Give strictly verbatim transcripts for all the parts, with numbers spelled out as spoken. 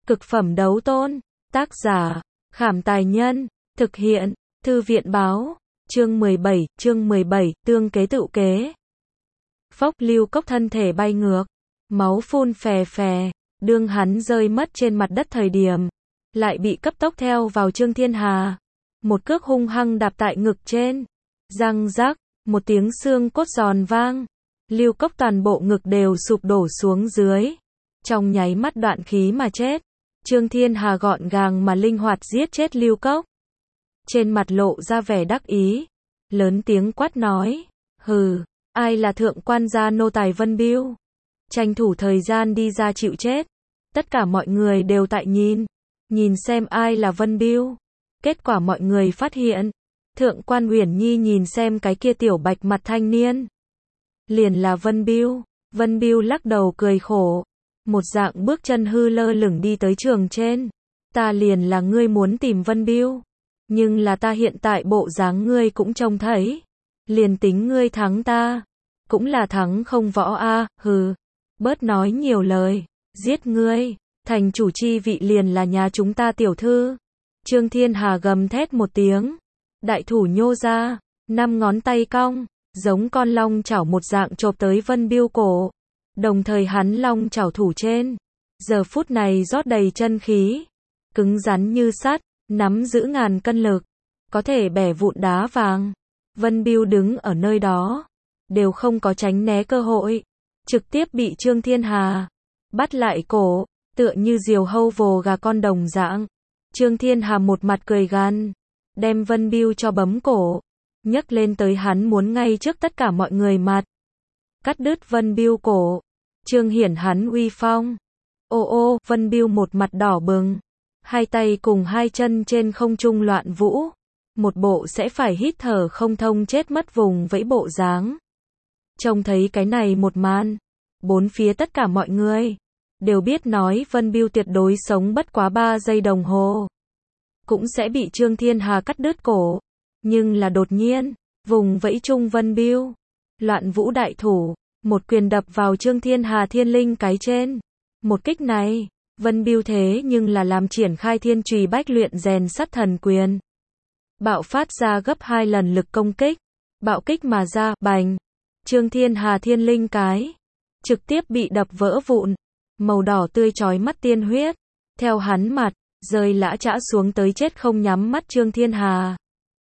Cực phẩm đấu tôn. Tác giả, Khảm Tài Nhân. Thực hiện, Thư viện báo. Chương mười bảy, chương mười bảy, tương kế tựu kế. Phốc, Lưu Cốc thân thể bay ngược, máu phun phè phè, đương hắn rơi mất trên mặt đất thời điểm, lại bị cấp tốc theo vào Trương Thiên Hà. Một cước hung hăng đạp tại ngực trên, răng rắc, một tiếng xương cốt giòn vang, Lưu Cốc toàn bộ ngực đều sụp đổ xuống dưới, trong nháy mắt đoạn khí mà chết. Trương Thiên Hà gọn gàng mà linh hoạt giết chết Lưu Cốc, trên mặt lộ ra vẻ đắc ý, lớn tiếng quát nói, hừ, ai là thượng quan gia nô tài Vân Bưu, tranh thủ thời gian đi ra chịu chết. Tất cả mọi người đều tại nhìn, nhìn xem ai là Vân Bưu. Kết quả mọi người phát hiện, thượng quan Uyển Nhi nhìn xem cái kia tiểu bạch mặt thanh niên, liền là Vân Bưu. Vân Bưu lắc đầu cười khổ, một dạng bước chân hư lơ lửng đi tới trường trên. Ta liền là ngươi muốn tìm Vân Bưu, nhưng là ta hiện tại bộ dáng ngươi cũng trông thấy, liền tính ngươi thắng ta, cũng là thắng không võ a, hừ, bớt nói nhiều lời, giết ngươi, thành chủ chi vị liền là nhà chúng ta tiểu thư. Trương Thiên Hà gầm thét một tiếng, đại thủ nhô ra, năm ngón tay cong, giống con long chảo một dạng chộp tới Vân Bưu cổ. Đồng thời hắn long chảo thủ trên, giờ phút này rót đầy chân khí, cứng rắn như sắt, nắm giữ ngàn cân lực, có thể bẻ vụn đá vàng. Vân Bưu đứng ở nơi đó, đều không có tránh né cơ hội, trực tiếp bị Trương Thiên Hà bắt lại cổ, tựa như diều hâu vồ gà con đồng dạng. Trương Thiên Hà một mặt cười gằn, đem Vân Bưu cho bấm cổ, nhấc lên tới hắn muốn ngay trước tất cả mọi người mặt cắt đứt Vân Bưu cổ, trương hiển hắn uy phong. Ô ô, Vân Bưu một mặt đỏ bừng, hai tay cùng hai chân trên không trung loạn vũ, một bộ sẽ phải hít thở không thông chết mất vùng vẫy bộ dáng. Trông thấy cái này một màn, bốn phía tất cả mọi người đều biết nói Vân Bưu tuyệt đối sống bất quá ba giây đồng hồ, cũng sẽ bị Trương Thiên Hà cắt đứt cổ. Nhưng là đột nhiên, vùng vẫy chung Vân Bưu, loạn vũ đại thủ, một quyền đập vào Trương Thiên Hà thiên linh cái trên. Một kích này, Vân Bưu thế nhưng là làm triển khai thiên trùy bách luyện rèn sắt thần quyền, bạo phát ra gấp hai lần lực công kích, bạo kích mà ra, bành, Trương Thiên Hà thiên linh cái trực tiếp bị đập vỡ vụn, màu đỏ tươi chói mắt tiên huyết theo hắn mặt rơi lã chã xuống tới, chết không nhắm mắt Trương Thiên Hà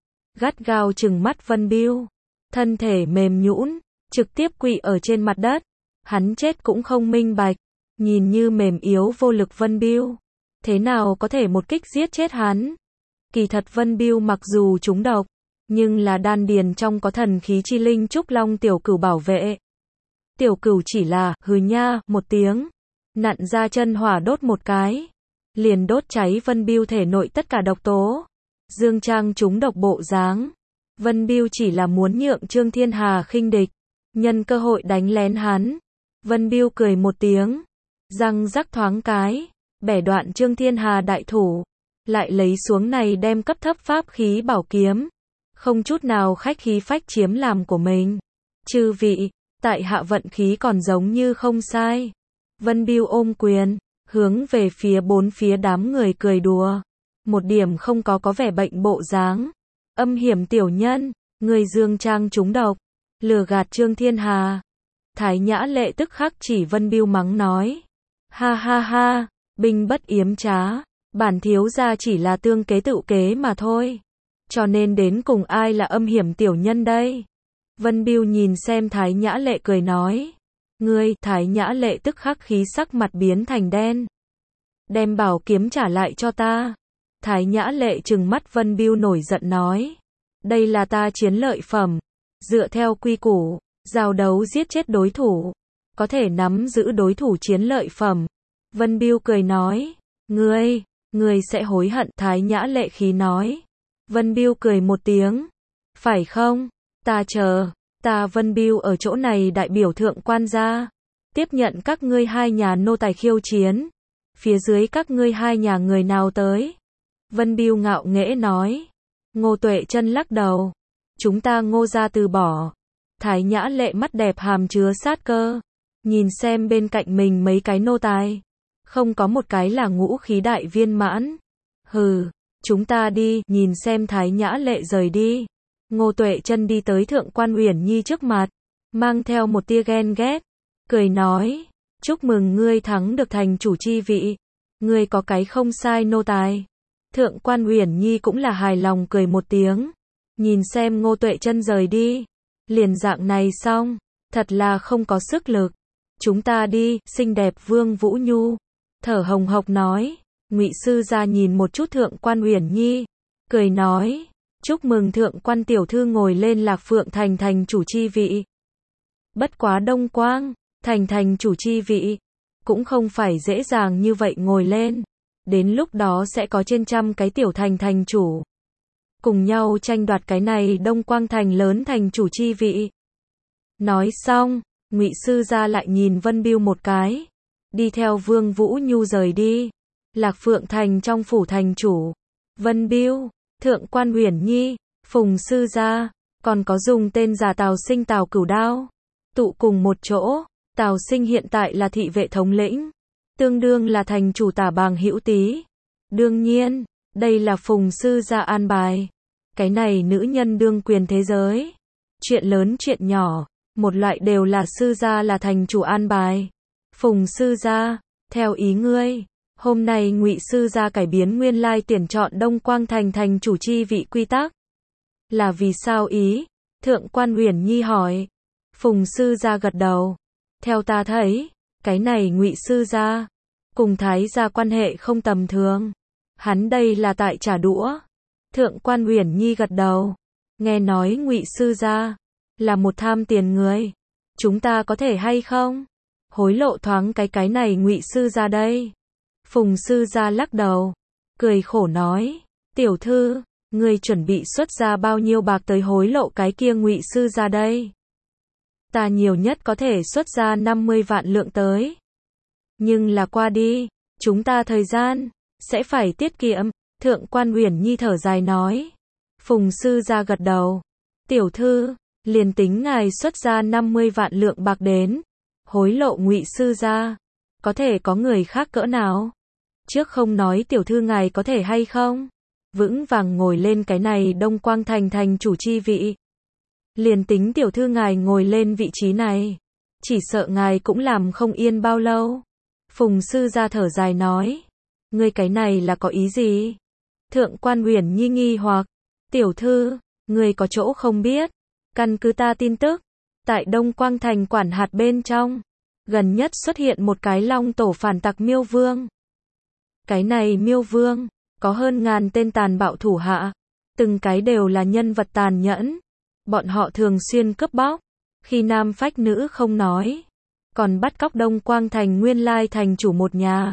gắt gao trừng mắt Vân Bưu, thân thể mềm nhũn, trực tiếp quỵ ở trên mặt đất. Hắn chết cũng không minh bạch, nhìn như mềm yếu vô lực Vân Bưu, thế nào có thể một kích giết chết hắn. Kỳ thật Vân Bưu mặc dù trúng độc, nhưng là đan điền trong có thần khí chi linh trúc long tiểu cửu bảo vệ. Tiểu cửu chỉ là hừ nha một tiếng, nặn ra chân hỏa đốt một cái, liền đốt cháy Vân Bưu thể nội tất cả độc tố. Dương Trang trúng độc bộ dáng, Vân Bưu chỉ là muốn nhượng Trương Thiên Hà khinh địch, nhân cơ hội đánh lén hắn. Vân Bưu cười một tiếng, răng rắc thoáng cái, bẻ đoạn Trương Thiên Hà đại thủ, lại lấy xuống này đem cấp thấp pháp khí bảo kiếm, không chút nào khách khí phách chiếm làm của mình. Chư vị, tại hạ vận khí còn giống như không sai. Vân Bưu ôm quyền, hướng về phía bốn phía đám người cười đùa, một điểm không có có vẻ bệnh bộ dáng. Âm hiểm tiểu nhân, người Dương Trang trúng độc, lừa gạt Trương Thiên Hà. Thái Nhã Lệ tức khắc chỉ Vân Bưu mắng nói, ha ha ha, binh bất yếm trá, bản thiếu gia chỉ là tương kế tựu kế mà thôi, cho nên đến cùng ai là âm hiểm tiểu nhân đây? Vân Bưu nhìn xem Thái Nhã Lệ cười nói, ngươi. Thái Nhã Lệ tức khắc khí sắc mặt biến thành đen, đem bảo kiếm trả lại cho ta. Thái Nhã Lệ trừng mắt Vân Bưu nổi giận nói, đây là ta chiến lợi phẩm, dựa theo quy củ, giao đấu giết chết đối thủ, có thể nắm giữ đối thủ chiến lợi phẩm. Vân Bưu cười nói, ngươi, ngươi sẽ hối hận. Thái Nhã Lệ khí nói. Vân Bưu cười một tiếng, phải không, ta chờ, ta Vân Bưu ở chỗ này đại biểu thượng quan gia, tiếp nhận các ngươi hai nhà nô tài khiêu chiến, phía dưới các ngươi hai nhà người nào tới? Vân Bưu ngạo nghễ nói. Ngô Tuệ Chân lắc đầu, chúng ta Ngô gia từ bỏ. Thái Nhã Lệ mắt đẹp hàm chứa sát cơ, nhìn xem bên cạnh mình mấy cái nô tài, không có một cái là ngũ khí đại viên mãn. Hừ, chúng ta đi, nhìn xem Thái Nhã Lệ rời đi. Ngô Tuệ Chân đi tới Thượng Quan Uyển Nhi trước mặt, mang theo một tia ghen ghét, cười nói, chúc mừng ngươi thắng được thành chủ chi vị, ngươi có cái không sai nô tài. Thượng Quan Uyển Nhi cũng là hài lòng cười một tiếng, nhìn xem Ngô Tuệ Chân rời đi, liền dạng này xong, thật là không có sức lực. Chúng ta đi, xinh đẹp Vương Vũ Nhu, thở hồng hộc nói. Ngụy sư gia nhìn một chút Thượng Quan Uyển Nhi, cười nói, chúc mừng Thượng Quan tiểu thư ngồi lên Lạc Phượng thành thành chủ chi vị. Bất quá Đông Quang, thành thành chủ chi vị, cũng không phải dễ dàng như vậy ngồi lên. Đến lúc đó sẽ có trên trăm cái tiểu thành thành chủ, cùng nhau tranh đoạt cái này Đông Quang thành lớn thành chủ chi vị. Nói xong, Ngụy sư gia lại nhìn Vân Bưu một cái, đi theo Vương Vũ Nhu rời đi. Lạc Phượng thành trong phủ thành chủ, Vân Bưu, Thượng Quan Uyển Nhi, Phùng sư gia, còn có dùng tên giả Tào Sinh Tào Cửu Đao, tụ cùng một chỗ. Tào Sinh hiện tại là thị vệ thống lĩnh, tương đương là thành chủ Tả Bàng Hữu Tý. Đương nhiên, đây là Phùng sư gia an bài. Cái này nữ nhân đương quyền thế giới, chuyện lớn chuyện nhỏ, một loại đều là sư gia là thành chủ an bài. Phùng sư gia, theo ý ngươi, hôm nay Ngụy sư gia cải biến nguyên lai tuyển chọn Đông Quang thành thành chủ chi vị quy tắc, là vì sao ý? Thượng Quan Uyển Nhi hỏi. Phùng sư gia gật đầu. Theo ta thấy, cái này Ngụy sư gia cùng Thái gia quan hệ không tầm thường. Hắn đây là tại trả đũa. Thượng Quan Uyển Nhi gật đầu. Nghe nói Ngụy sư gia là một tham tiền người, chúng ta có thể hay không hối lộ thoáng cái cái này Ngụy sư gia đây? Phùng sư gia lắc đầu, cười khổ nói, tiểu thư, ngươi chuẩn bị xuất ra bao nhiêu bạc tới hối lộ cái kia Ngụy sư gia đây? Ta nhiều nhất có thể xuất ra năm mươi vạn lượng tới. Nhưng là qua đi, chúng ta thời gian sẽ phải tiết kiệm. Thượng Quan Uyển Nhi thở dài nói. Phùng sư gia gật đầu. Tiểu thư, liền tính ngài xuất ra năm mươi vạn lượng bạc đến hối lộ Ngụy sư gia, có thể có người khác cỡ nào? Trước không nói tiểu thư ngài có thể hay không vững vàng ngồi lên cái này Đông Quang thành thành chủ chi vị, liền tính tiểu thư ngài ngồi lên vị trí này, chỉ sợ ngài cũng làm không yên bao lâu. Phùng sư gia thở dài nói. Ngươi cái này là có ý gì? Thượng Quan Uyển Nhi nghi hoặc. Tiểu thư, ngươi có chỗ không biết. Căn cứ ta tin tức, tại Đông Quang thành quản hạt bên trong, gần nhất xuất hiện một cái long tổ phản tặc Miêu Vương. Cái này Miêu Vương, có hơn ngàn tên tàn bạo thủ hạ, từng cái đều là nhân vật tàn nhẫn. Bọn họ thường xuyên cướp bóc, khi nam phách nữ không nói, còn bắt cóc Đông Quang thành nguyên lai thành chủ một nhà.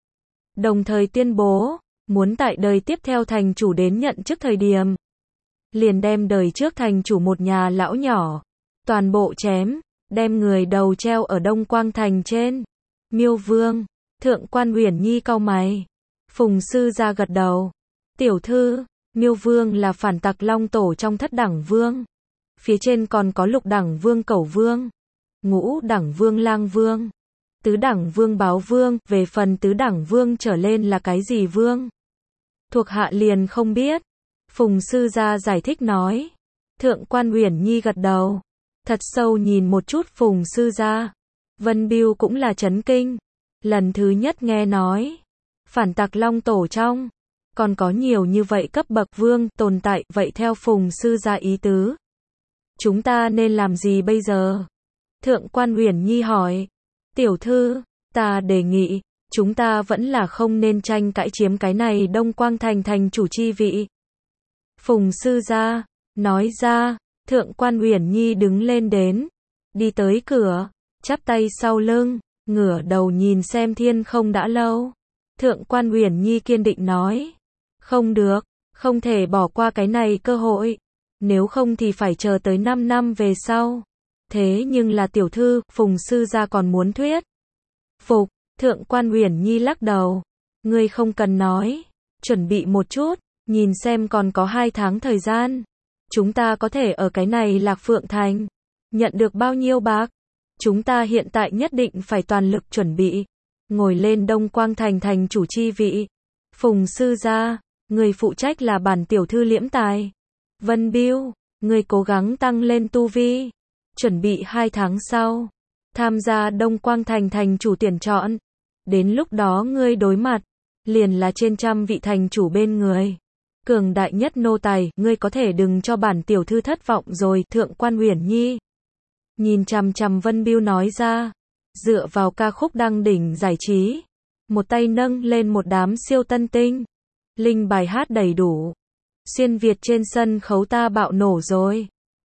Đồng thời tuyên bố, muốn tại đời tiếp theo thành chủ đến nhận chức thời điểm, liền đem đời trước thành chủ một nhà lão nhỏ, toàn bộ chém, đem người đầu treo ở Đông Quang thành trên. Miêu Vương, Thượng Quan Uyển Nhi cau mày. Phùng sư gia gật đầu. Tiểu thư, Miêu Vương là phản tặc long tổ trong thất đẳng vương. Phía trên còn có lục đẳng vương Cẩu Vương, ngũ đẳng vương Lang Vương, tứ đẳng vương Báo Vương, về phần tứ đẳng vương trở lên là cái gì vương? Thuộc hạ liền không biết. Phùng sư gia giải thích nói. Thượng Quan Uyển Nhi gật đầu, thật sâu nhìn một chút Phùng sư gia. Vân Bưu cũng là chấn kinh, lần thứ nhất nghe nói, phản tặc long tổ trong, còn có nhiều như vậy cấp bậc vương tồn tại, vậy theo Phùng sư gia ý tứ, chúng ta nên làm gì bây giờ? Thượng Quan Uyển Nhi hỏi. Tiểu thư, ta đề nghị, chúng ta vẫn là không nên tranh cãi chiếm cái này Đông Quang thành thành chủ chi vị. Phùng sư gia nói ra. Thượng Quan Uyển Nhi đứng lên đến, đi tới cửa, chắp tay sau lưng, ngửa đầu nhìn xem thiên không đã lâu. Thượng Quan Uyển Nhi kiên định nói. Không được, không thể bỏ qua cái này cơ hội. Nếu không thì phải chờ tới năm năm về sau. Thế nhưng là tiểu thư, Phùng sư gia còn muốn thuyết phục. Thượng Quan Uyển Nhi lắc đầu. Ngươi không cần nói, chuẩn bị một chút, nhìn xem còn có hai tháng thời gian. Chúng ta có thể ở cái này Lạc Phượng thành nhận được bao nhiêu bạc? Chúng ta hiện tại nhất định phải toàn lực chuẩn bị. ngồi lên Đông Quang Thành thành chủ chi vị. Phùng sư gia, người phụ trách là bản tiểu thư Liễm Tài. Vân Biêu, người cố gắng tăng lên tu vi, chuẩn bị hai tháng sau, tham gia Đông Quang Thành thành chủ tuyển chọn. Đến lúc đó ngươi đối mặt, liền là trên trăm vị thành chủ bên người. Cường đại nhất nô tài, ngươi có thể đừng cho bản tiểu thư thất vọng rồi, Thượng quan Uyển Nhi. Nhìn chằm chằm Vân Biêu nói ra, dựa vào ca khúc đăng đỉnh giải trí, một tay nâng lên một đám siêu tân tinh. Linh bài hát đầy đủ. Xuyên Việt trên sân khấu ta bạo nổ rồi.